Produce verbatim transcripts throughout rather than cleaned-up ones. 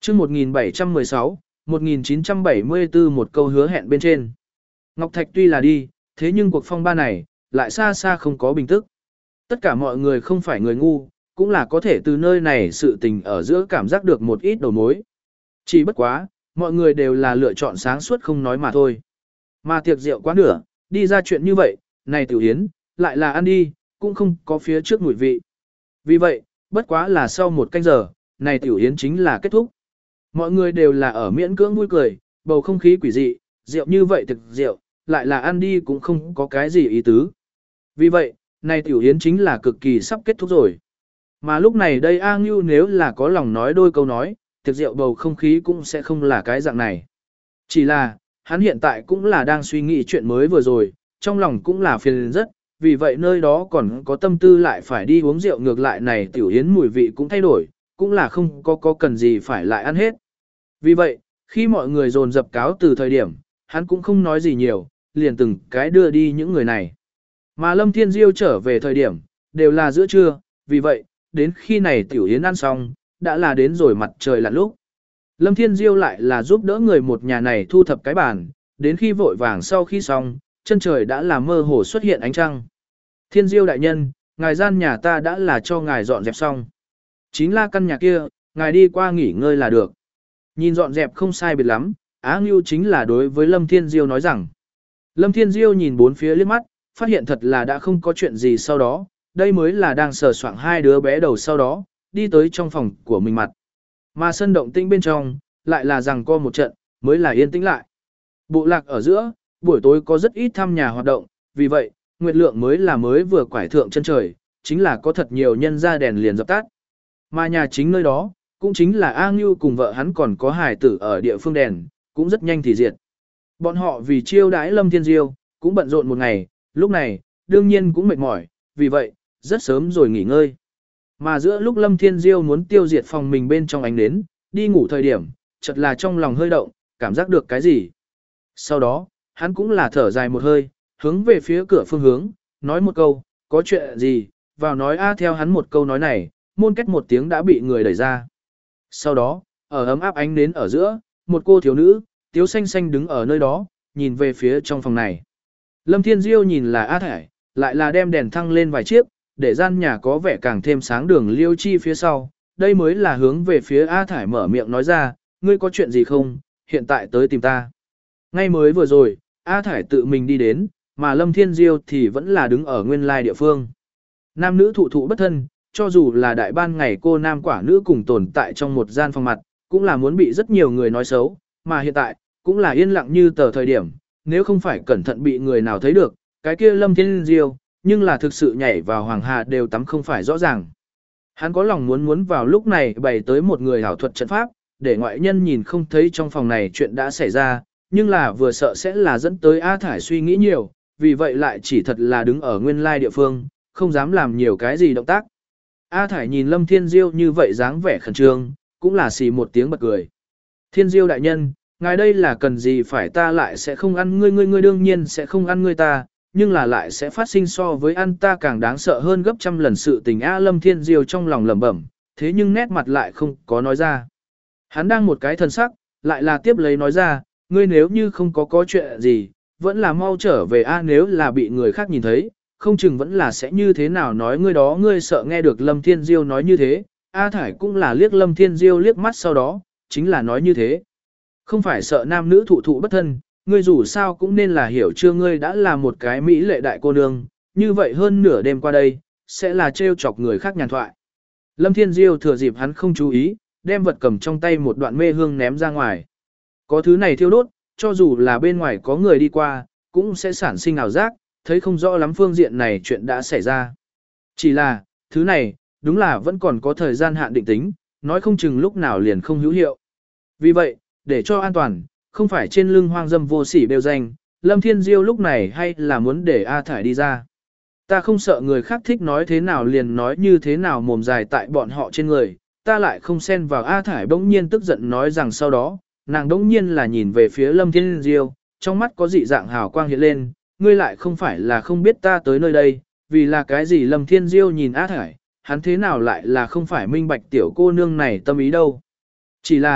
chương một nghìn bảy trăm mười sáu, một nghìn chín trăm bảy mươi tư một câu hứa hẹn bên trên. Ngọc Thạch tuy là đi, thế nhưng cuộc phong ba này, lại xa xa không có bình tức. Tất cả mọi người không phải người ngu, cũng là có thể từ nơi này sự tình ở giữa cảm giác được một ít đầu mối. Chỉ bất quá, mọi người đều là lựa chọn sáng suốt không nói mà thôi. Mà tiệc rượu quá nửa, đi ra chuyện như vậy, này tiểu hiến, lại là ăn đi, cũng không có phía trước mùi vị. Vì vậy, bất quá là sau một canh giờ, này tiểu hiến chính là kết thúc. Mọi người đều là ở miễn cưỡng vui cười, bầu không khí quỷ dị, rượu như vậy thực rượu, lại là ăn đi cũng không có cái gì ý tứ. Vì vậy, này tiểu hiến chính là cực kỳ sắp kết thúc rồi. Mà lúc này đây A Ngưu nếu là có lòng nói đôi câu nói, tiệc rượu bầu không khí cũng sẽ không là cái dạng này. Chỉ là, hắn hiện tại cũng là đang suy nghĩ chuyện mới vừa rồi, trong lòng cũng là phiền rất, vì vậy nơi đó còn có tâm tư lại phải đi uống rượu ngược lại này tiểu hiến mùi vị cũng thay đổi, cũng là không có có cần gì phải lại ăn hết. Vì vậy, khi mọi người dồn dập cáo từ thời điểm, hắn cũng không nói gì nhiều, liền từng cái đưa đi những người này. Mà Lâm Thiên Diêu trở về thời điểm, đều là giữa trưa, vì vậy, đến khi này tiểu hiến ăn xong, đã là đến rồi mặt trời lặn lúc. Lâm Thiên Diêu lại là giúp đỡ người một nhà này thu thập cái bàn, đến khi vội vàng sau khi xong, chân trời đã là mơ hồ xuất hiện ánh trăng. Thiên Diêu đại nhân, ngài gian nhà ta đã là cho ngài dọn dẹp xong. Chính là căn nhà kia, ngài đi qua nghỉ ngơi là được. Nhìn dọn dẹp không sai biệt lắm, Á Ngưu chính là đối với Lâm Thiên Diêu nói rằng. Lâm Thiên Diêu nhìn bốn phía liếc mắt, phát hiện thật là đã không có chuyện gì sau đó, đây mới là đang sờ soạng hai đứa bé đầu sau đó, đi tới trong phòng của mình mặt. Mà sân động tĩnh bên trong, lại là rằng co một trận, mới là yên tĩnh lại. Bộ lạc ở giữa, buổi tối có rất ít thăm nhà hoạt động, vì vậy, nguyệt lượng mới là mới vừa quải thượng chân trời, chính là có thật nhiều nhân ra đèn liền dập tắt. Mà nhà chính nơi đó, cũng chính là A Ngưu cùng vợ hắn còn có hài tử ở địa phương đèn, cũng rất nhanh thì diệt. Bọn họ vì chiêu đãi Lâm Thiên Diêu, cũng bận rộn một ngày, lúc này, đương nhiên cũng mệt mỏi, vì vậy, rất sớm rồi nghỉ ngơi. Mà giữa lúc Lâm Thiên Diêu muốn tiêu diệt phòng mình bên trong ánh nến, đi ngủ thời điểm, chợt là trong lòng hơi động, cảm giác được cái gì. Sau đó, hắn cũng là thở dài một hơi, hướng về phía cửa phương hướng, nói một câu, có chuyện gì, vào nói a theo hắn một câu nói này, môn cách một tiếng đã bị người đẩy ra. Sau đó, ở ấm áp ánh nến ở giữa, một cô thiếu nữ, tiếu xanh xanh đứng ở nơi đó, nhìn về phía trong phòng này. Lâm Thiên Diêu nhìn là A Thải, lại là đem đèn thăng lên vài chiếc, để gian nhà có vẻ càng thêm sáng đường liêu chi phía sau. Đây mới là hướng về phía A Thải mở miệng nói ra, ngươi có chuyện gì không, hiện tại tới tìm ta. Ngay mới vừa rồi, A Thải tự mình đi đến, mà Lâm Thiên Diêu thì vẫn là đứng ở nguyên lai địa phương. Nam nữ thụ thụ bất thân, cho dù là đại ban ngày cô nam quả nữ cùng tồn tại trong một gian phòng mặt, cũng là muốn bị rất nhiều người nói xấu, mà hiện tại, cũng là yên lặng như tờ thời điểm, nếu không phải cẩn thận bị người nào thấy được, cái kia Lâm Thiên Diêu, nhưng là thực sự nhảy vào hoàng hà đều tắm không phải rõ ràng. Hắn có lòng muốn muốn vào lúc này bày tới một người hảo thuật trận pháp, để ngoại nhân nhìn không thấy trong phòng này chuyện đã xảy ra, nhưng là vừa sợ sẽ là dẫn tới A Thải suy nghĩ nhiều, vì vậy lại chỉ thật là đứng ở nguyên lai địa phương, không dám làm nhiều cái gì động tác. A Thải nhìn Lâm Thiên Diêu như vậy dáng vẻ khẩn trương, cũng là xì một tiếng bật cười. Thiên Diêu đại nhân, ngài đây là cần gì phải ta lại sẽ không ăn ngươi ngươi ngươi đương nhiên sẽ không ăn ngươi ta, nhưng là lại sẽ phát sinh so với ăn ta càng đáng sợ hơn gấp trăm lần sự tình A Lâm Thiên Diêu trong lòng lẩm bẩm, thế nhưng nét mặt lại không có nói ra. Hắn đang một cái thần sắc, lại là tiếp lấy nói ra, ngươi nếu như không có có chuyện gì, vẫn là mau trở về A nếu là bị người khác nhìn thấy, không chừng vẫn là sẽ như thế nào nói ngươi đó ngươi sợ nghe được Lâm Thiên Diêu nói như thế, A Thải cũng là liếc Lâm Thiên Diêu liếc mắt sau đó, chính là nói như thế. Không phải sợ nam nữ thụ thụ bất thân, ngươi dù sao cũng nên là hiểu chưa ngươi đã là một cái mỹ lệ đại cô nương, như vậy hơn nửa đêm qua đây, sẽ là trêu chọc người khác nhàn thoại. Lâm Thiên Diêu thừa dịp hắn không chú ý, đem vật cầm trong tay một đoạn mê hương ném ra ngoài. Có thứ này thiêu đốt, cho dù là bên ngoài có người đi qua, cũng sẽ sản sinh ảo giác, thấy không rõ lắm phương diện này chuyện đã xảy ra. Chỉ là, thứ này, đúng là vẫn còn có thời gian hạn định tính, nói không chừng lúc nào liền không hữu hiệu. Vì vậy, để cho an toàn, không phải trên lưng hoang dâm vô sỉ đều danh, Lâm Thiên Diêu lúc này hay là muốn để A Thải đi ra. Ta không sợ người khác thích nói thế nào liền nói như thế nào mồm dài tại bọn họ trên người, ta lại không xen vào. A Thải bỗng nhiên tức giận nói rằng sau đó, nàng bỗng nhiên là nhìn về phía Lâm Thiên Diêu, trong mắt có dị dạng hào quang hiện lên, ngươi lại không phải là không biết ta tới nơi đây, vì là cái gì. Lâm Thiên Diêu nhìn A Thải, hắn thế nào lại là không phải minh bạch tiểu cô nương này tâm ý đâu. Chỉ là,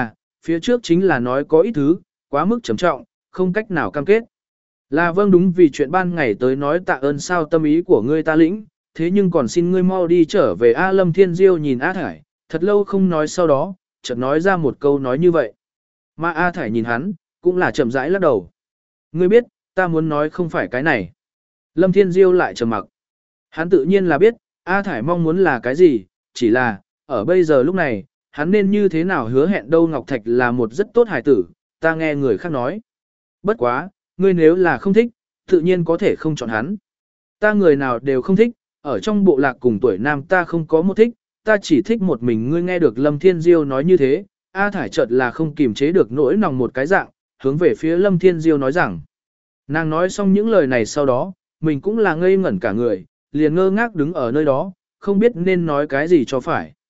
phía trước chính là nói có ít thứ, quá mức trầm trọng, không cách nào cam kết. Là vâng đúng vì chuyện ban ngày tới nói tạ ơn sao tâm ý của ngươi ta lĩnh, thế nhưng còn xin ngươi mau đi trở về A Lâm Thiên Diêu nhìn A Thải, thật lâu không nói sau đó, chợt nói ra một câu nói như vậy. Mà A Thải nhìn hắn, cũng là chậm rãi lắc đầu. Ngươi biết, ta muốn nói không phải cái này. Lâm Thiên Diêu lại trầm mặc. Hắn tự nhiên là biết, A Thải mong muốn là cái gì, chỉ là, ở bây giờ lúc này, hắn nên như thế nào hứa hẹn đâu Ngọc Thạch là một rất tốt hài tử, ta nghe người khác nói. Bất quá, ngươi nếu là không thích, tự nhiên có thể không chọn hắn. Ta người nào đều không thích, ở trong bộ lạc cùng tuổi nam ta không có một thích, ta chỉ thích một mình ngươi nghe được Lâm Thiên Diêu nói như thế, A Thải chợt là không kiềm chế được nỗi lòng một cái dạng, hướng về phía Lâm Thiên Diêu nói rằng. Nàng nói xong những lời này sau đó, mình cũng là ngây ngẩn cả người, liền ngơ ngác đứng ở nơi đó, không biết nên nói cái gì cho phải.